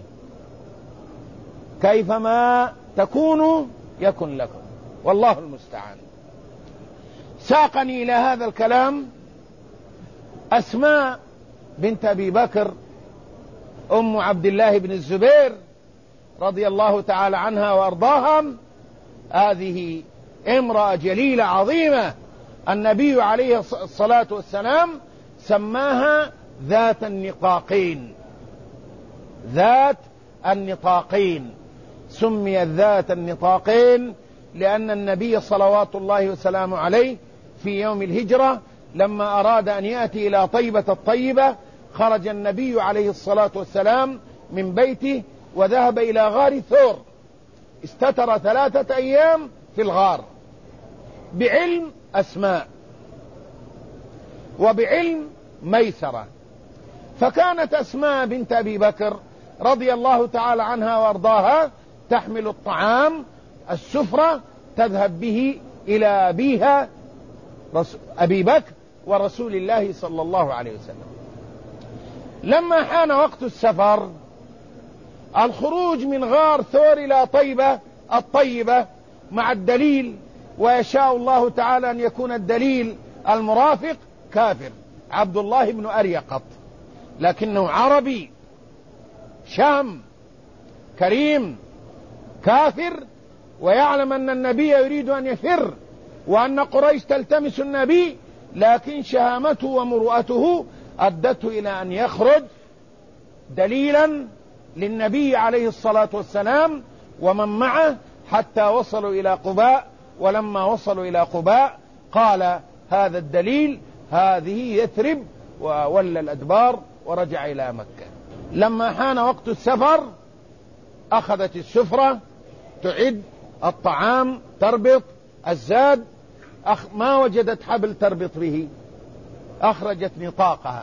كيفما تكونوا يكن لكم، والله المستعان. ساقني إلى هذا الكلام أسماء بنت أبي بكر أم عبد الله بن الزبير رضي الله تعالى عنها وأرضاها. هذه امرأة جليلة عظيمة، النبي عليه الصلاة والسلام سماها ذات النطاقين. ذات النطاقين، سميت ذات النطاقين لأن النبي صلوات الله وسلامه عليه في يوم الهجرة لما أراد أن يأتي إلى طيبة الطيبة، خرج النبي عليه الصلاة والسلام من بيته وذهب إلى غار ثور، استتر 3 أيام في الغار بعلم أسماء وبعلم ميسرة. فكانت أسماء بنت أبي بكر رضي الله تعالى عنها وارضاها تحمل الطعام، السفرة، تذهب به إلى أبيها أبي بكر ورسول الله صلى الله عليه وسلم. لما حان وقت السفر، الخروج من غار ثور إلى طيبة الطيبة مع الدليل، ويشاء الله تعالى أن يكون الدليل المرافق كافر، عبد الله بن أريقط، لكنه عربي شام كريم كافر، ويعلم أن النبي يريد أن يفر وأن قريش تلتمس النبي، لكن شهامته ومروءته أدته إلى أن يخرج دليلا للنبي عليه الصلاة والسلام ومن معه حتى وصلوا إلى قباء. ولما وصلوا إلى قباء قال هذا الدليل، هذه يثرب، وولى الأدبار ورجع إلى مكة. لما حان وقت السفر أخذت السفرة تعد الطعام، تربط الزاد، ما وجدت حبل تربط به، أخرجت نطاقها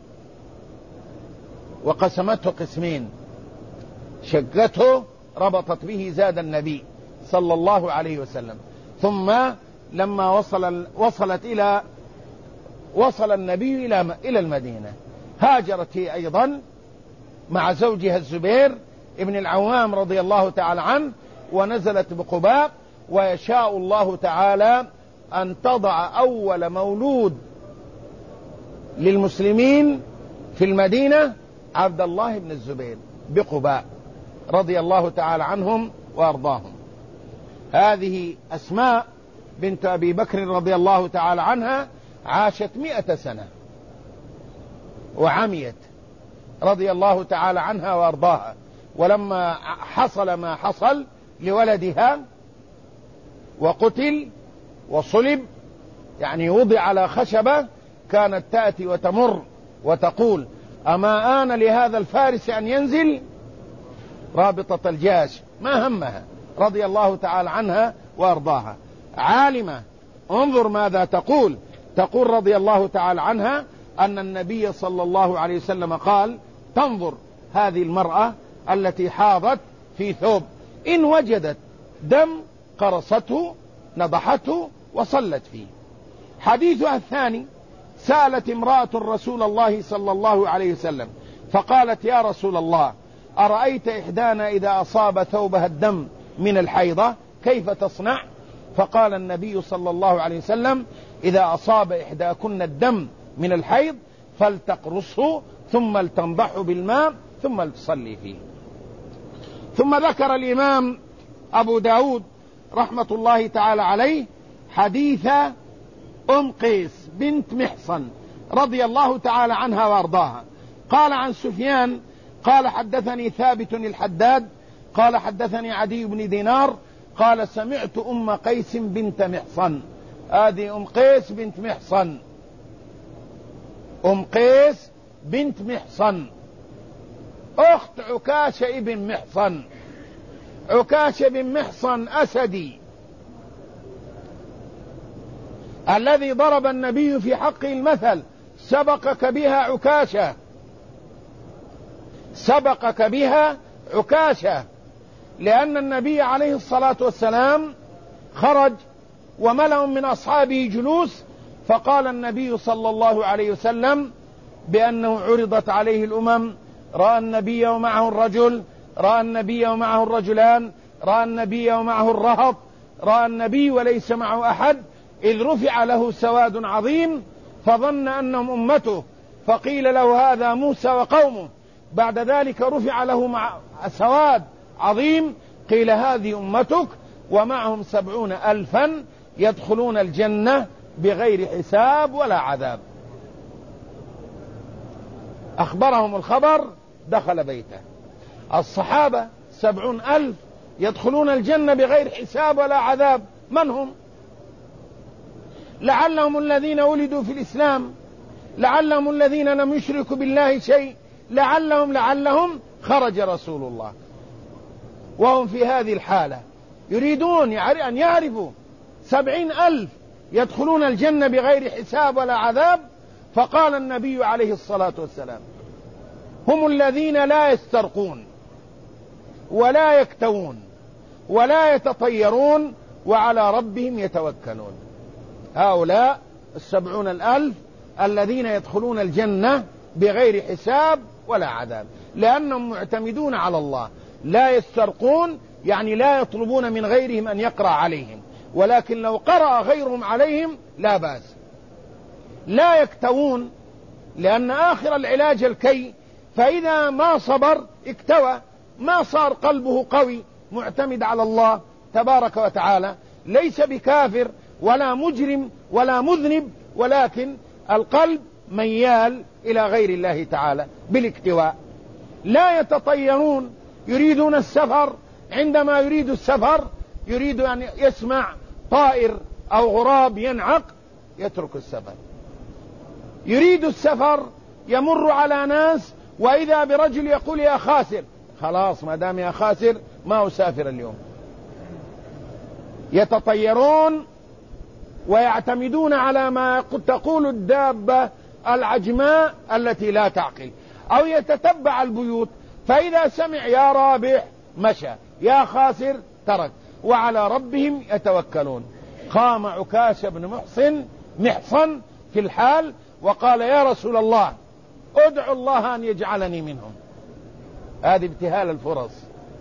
وقسمته قسمين، شقته ربطت به زاد النبي صلى الله عليه وسلم. ثم لما وصل النبي إلى المدينة، هاجرت هي أيضا مع زوجها الزبير ابن العوام رضي الله تعالى عنه، ونزلت بقباء. ويشاء الله تعالى أن تضع أول مولود للمسلمين في المدينة عبد الله بن الزبير بقباء رضي الله تعالى عنهم وأرضاهم. هذه أسماء بنت أبي بكر رضي الله تعالى عنها عاشت 100 سنة وعميت رضي الله تعالى عنها وأرضاها. ولما حصل ما حصل لولدها وقتل وصلب، يعني وضع على خشبة، كانت تأتي وتمر وتقول أما آن لهذا الفارس أن ينزل؟ رابطة الجيش ما همها رضي الله تعالى عنها وأرضاها، عالمة. انظر ماذا تقول رضي الله تعالى عنها أن النبي صلى الله عليه وسلم قال تنظر هذه المرأة التي حاضت في ثوب، إن وجدت دم قرصته نضحته وصلت فيه. حديثها الثاني: سألت امرأة رسول الله صلى الله عليه وسلم فقالت يا رسول الله أرأيت إحدانا إذا أصاب ثوبها الدم من الحيضة كيف تصنع؟ فقال النبي صلى الله عليه وسلم إذا أصاب إحداكن الدم من الحيض فلتقرصه ثم لتنضحه بالماء ثم لتصلي فيه. ثم ذكر الإمام أبو داود رحمة الله تعالى عليه حديث أم قيس بنت محصن رضي الله تعالى عنها وارضاها. قال عن سفيان قال حدثني ثابت الحداد قال حدثني عدي بن دينار قال سمعت أم قيس بنت محصن. هذه أم قيس بنت محصن، أم قيس بنت محصن أخت عكاشة ابن محصن. عكاشة بن محصن أسدي الذي ضرب النبي في حقه المثل، سبقك بها عكاشة، سبقك بها عكاشة، لأن النبي عليه الصلاة والسلام خرج وملأ من أصحابه جلوس، فقال النبي صلى الله عليه وسلم بأنه عرضت عليه الأمم، رأى النبي ومعه الرجل، رأى النبي ومعه الرجلان، رأى النبي ومعه الرهط، رأى النبي وليس معه أحد، إذ رفع له سواد عظيم فظن أنهم أمته، فقيل له هذا موسى وقومه. بعد ذلك رفع له مع سواد عظيم، قيل هذه أمتك ومعهم 70,000 يدخلون الجنة بغير حساب ولا عذاب. أخبرهم الخبر، دخل بيته. الصحابة 70,000 يدخلون الجنة بغير حساب ولا عذاب، من هم؟ لعلهم الذين ولدوا في الإسلام، لعلهم الذين لم يشركوا بالله شيء، لعلهم خرج رسول الله وهم في هذه الحالة يريدون أن يعرفوا 70,000 يدخلون الجنة بغير حساب ولا عذاب. فقال النبي عليه الصلاة والسلام هم الذين لا يسترقون ولا يكتوون ولا يتطيرون وعلى ربهم يتوكلون. هؤلاء 70,000 الذين يدخلون الجنة بغير حساب ولا عذاب، لأنهم معتمدون على الله. لا يسترقون يعني لا يطلبون من غيرهم أن يقرأ عليهم، ولكن لو قرأ غيرهم عليهم لا بأس. لا يكتوون لأن آخر العلاج الكي، فإذا ما صبر اكتوى، ما صار قلبه قوي معتمد على الله تبارك وتعالى، ليس بكافر ولا مجرم ولا مذنب، ولكن القلب ميال إلى غير الله تعالى بالاكتواء. لا يتطيرون يريدون السفر، عندما يريد السفر يريد أن يسمع طائر أو غراب ينعق يترك السفر. يريد السفر يمر على ناس وإذا برجل يقول يا خاسر، خلاص ما دام يا خاسر ما أسافر اليوم. يتطيرون ويعتمدون على ما تقول الدابة العجماء التي لا تعقل، أو يتتبع البيوت، فإذا سمع يا رابح مشى، يا خاسر ترك، وعلى ربهم يتوكلون. قام عكاش بن محصن في الحال وقال يا رسول الله ادعو الله أن يجعلني منهم. هذه ابتهال الفرص،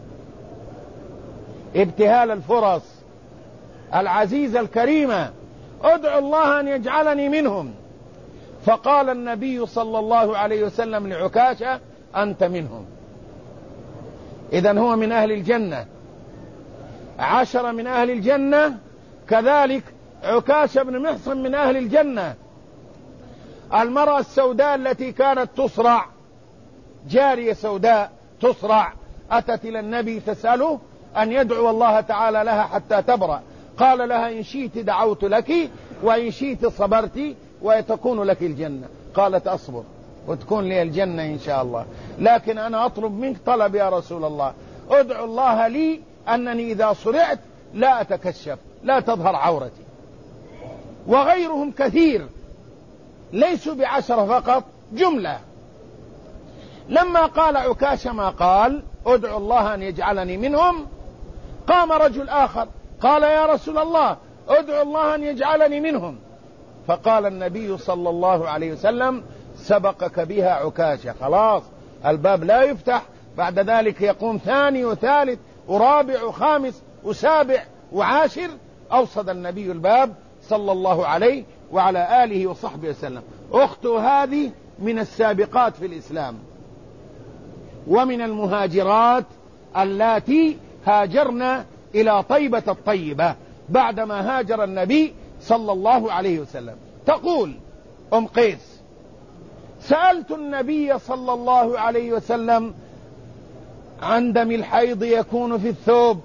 ابتهال الفرص العزيزة الكريمة، ادعو الله أن يجعلني منهم. فقال النبي صلى الله عليه وسلم لعكاشة أنت منهم. إذن هو من أهل الجنة، 10 من أهل الجنة، كذلك عكاشة بن محصن من أهل الجنة. المرأة السوداء التي كانت تصرع، جارية سوداء تصرع، أتت إلى النبي تسأله أن يدعو الله تعالى لها حتى تبرأ. قال لها إن شئت دعوت لك وإن شئت صبرت وتكون لك الجنة. قالت أصبر وتكون لي الجنة إن شاء الله، لكن أنا أطلب منك طلب يا رسول الله، ادعو الله لي أنني إذا صرعت لا أتكشف، لا تظهر عورتي. وغيرهم كثير ليسوا ب10 فقط، جملة. لما قال عكاشة ما قال ادعو الله أن يجعلني منهم، قام رجل آخر قال يا رسول الله ادعو الله أن يجعلني منهم. فقال النبي صلى الله عليه وسلم سبقك بها عكاشة، خلاص الباب لا يفتح بعد ذلك. يقوم ثاني وثالث ورابع وخامس وسابع وعاشر، أوصد النبي الباب صلى الله عليه وعلى آله وصحبه وسلم. أخته هذه من السابقات في الإسلام ومن المهاجرات اللاتي هاجرنا إلى طيبة الطيبة بعدما هاجر النبي صلى الله عليه وسلم. تقول أم قيس سألت النبي صلى الله عليه وسلم عن دم الحيض يكون في الثوب.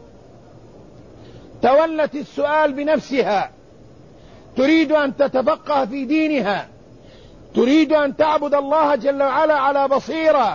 تولت السؤال بنفسها، تريد أن تتفقه في دينها، تريد أن تعبد الله جل وعلا على بصيرة.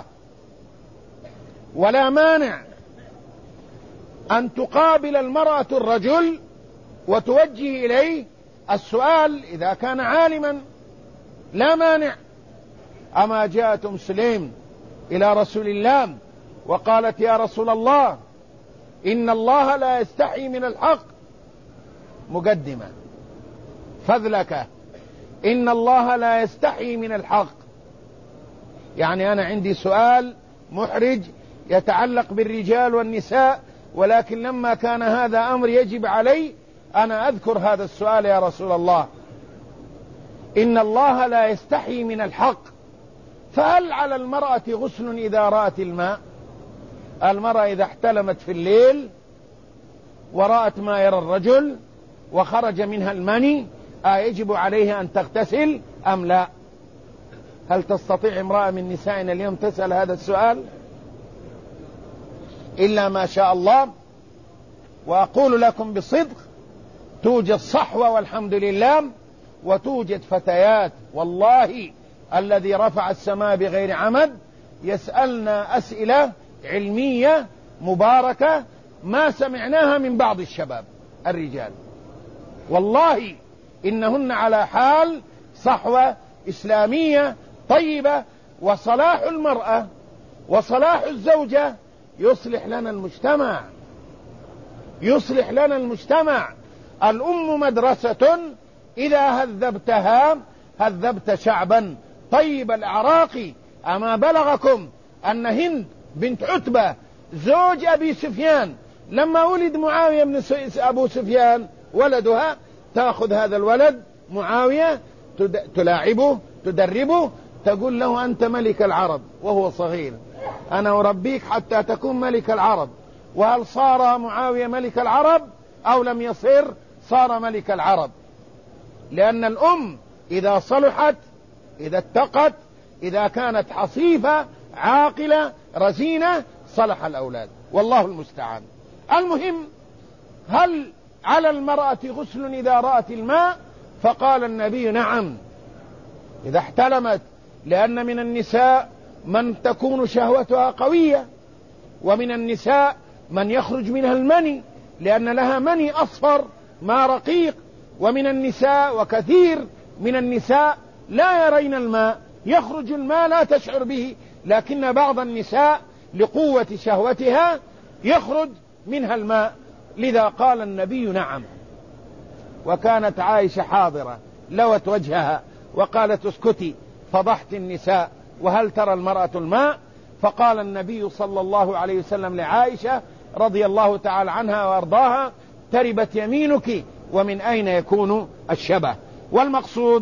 ولا مانع أن تقابل المرأة الرجل وتوجه إليه السؤال إذا كان عالما، لا مانع. أما جاءت أم سليم إلى رسول الله وقالت يا رسول الله إن الله لا يستحي من الحق، مقدمة فذلك، إن الله لا يستحي من الحق، يعني أنا عندي سؤال محرج يتعلق بالرجال والنساء، ولكن لما كان هذا أمر يجب علي أنا أذكر هذا السؤال يا رسول الله. إن الله لا يستحي من الحق، فهل على المرأة غسل إذا رأت الماء؟ المرأة إذا احتلمت في الليل ورأت ما يرى الرجل وخرج منها المني يجب عليها أن تغتسل أم لا؟ هل تستطيع امرأة من نسائنا اليوم تسأل هذا السؤال؟ إلا ما شاء الله. وأقول لكم بصدق توجد صحوة والحمد لله، وتوجد فتيات والله الذي رفع السماء بغير عمد يسألنا أسئلة علمية مباركة ما سمعناها من بعض الشباب الرجال، والله إنهن على حال صحوة إسلامية طيبة. وصلاح المرأة وصلاح الزوجة يصلح لنا المجتمع، يصلح لنا المجتمع. الأم مدرسة إذا هذبتها هذبت شعبا طيب الأعراق. أما بلغكم أن هند بنت عتبة زوج أبي سفيان لما ولد معاوية بن أبو سفيان ولدها تأخذ هذا الولد معاوية تلاعبه تدربه، تقول له أنت ملك العرب وهو صغير، أنا أربيك حتى تكون ملك العرب. وهل صار معاوية ملك العرب أو لم يصير؟ صار ملك العرب. لأن الأم إذا صلحت، إذا اتقت، إذا كانت حصيفة عاقلة رزينة، صلح الأولاد، والله المستعان. المهم، هل على المرأة غسل إذا رأت الماء؟ فقال النبي نعم إذا احتلمت، لأن من النساء من تكون شهوتها قوية، ومن النساء من يخرج منها المني لأن لها مني أصفر ما رقيق، ومن النساء وكثير من النساء لا يرين الماء، يخرج الماء لا تشعر به، لكن بعض النساء لقوة شهوتها يخرج منها الماء، لذا قال النبي نعم. وكانت عائشة حاضرة لوت وجهها وقالت اسكتي فضحت النساء، وهل ترى المرأة الماء؟ فقال النبي صلى الله عليه وسلم لعائشة رضي الله تعالى عنها وارضاها تربت يمينك، ومن أين يكون الشبه؟ والمقصود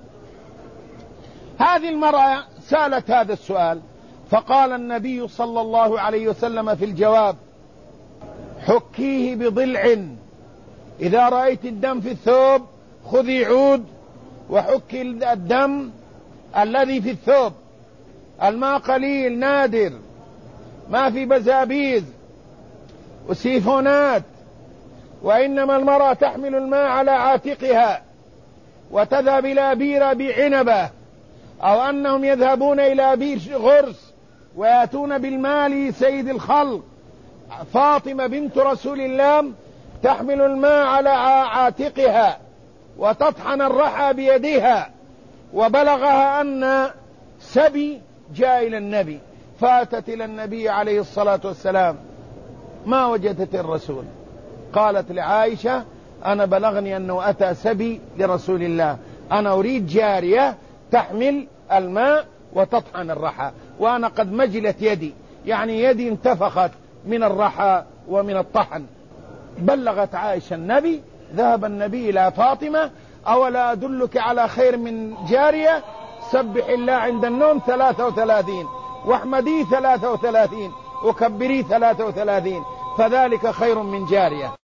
هذه المرأة سألت هذا السؤال، فقال النبي صلى الله عليه وسلم في الجواب حكيه بضلع، إذا رأيت الدم في الثوب خذي عود وحكي الدم الذي في الثوب، الماء قليل نادر، ما في بزابيز وسيفونات، وإنما المرأة تحمل الماء على عاتقها وتذهب إلى بير بعنبة، أو أنهم يذهبون إلى بير غرس ويأتون بالماء لسيد الخلق. فاطمة بنت رسول الله تحمل الماء على عاتقها وتطحن الرحى بيدها، وبلغها أن سبي جاء إلى النبي، فأتت إلى النبي عليه الصلاة والسلام ما وجدت الرسول، قالت لعائشة أنا بلغني أنه أتى سبي لرسول الله، أنا أريد جارية تحمل الماء وتطحن الرحى، وأنا قد مجلت يدي، يعني يدي انتفخت من الرحى ومن الطحن. بلغت عائشة النبي، ذهب النبي إلى فاطمة أولا أدلك على خير من جارية؟ سبح الله عند النوم 33 واحمديه 33 وكبريه 33 فذلك خير من جارية.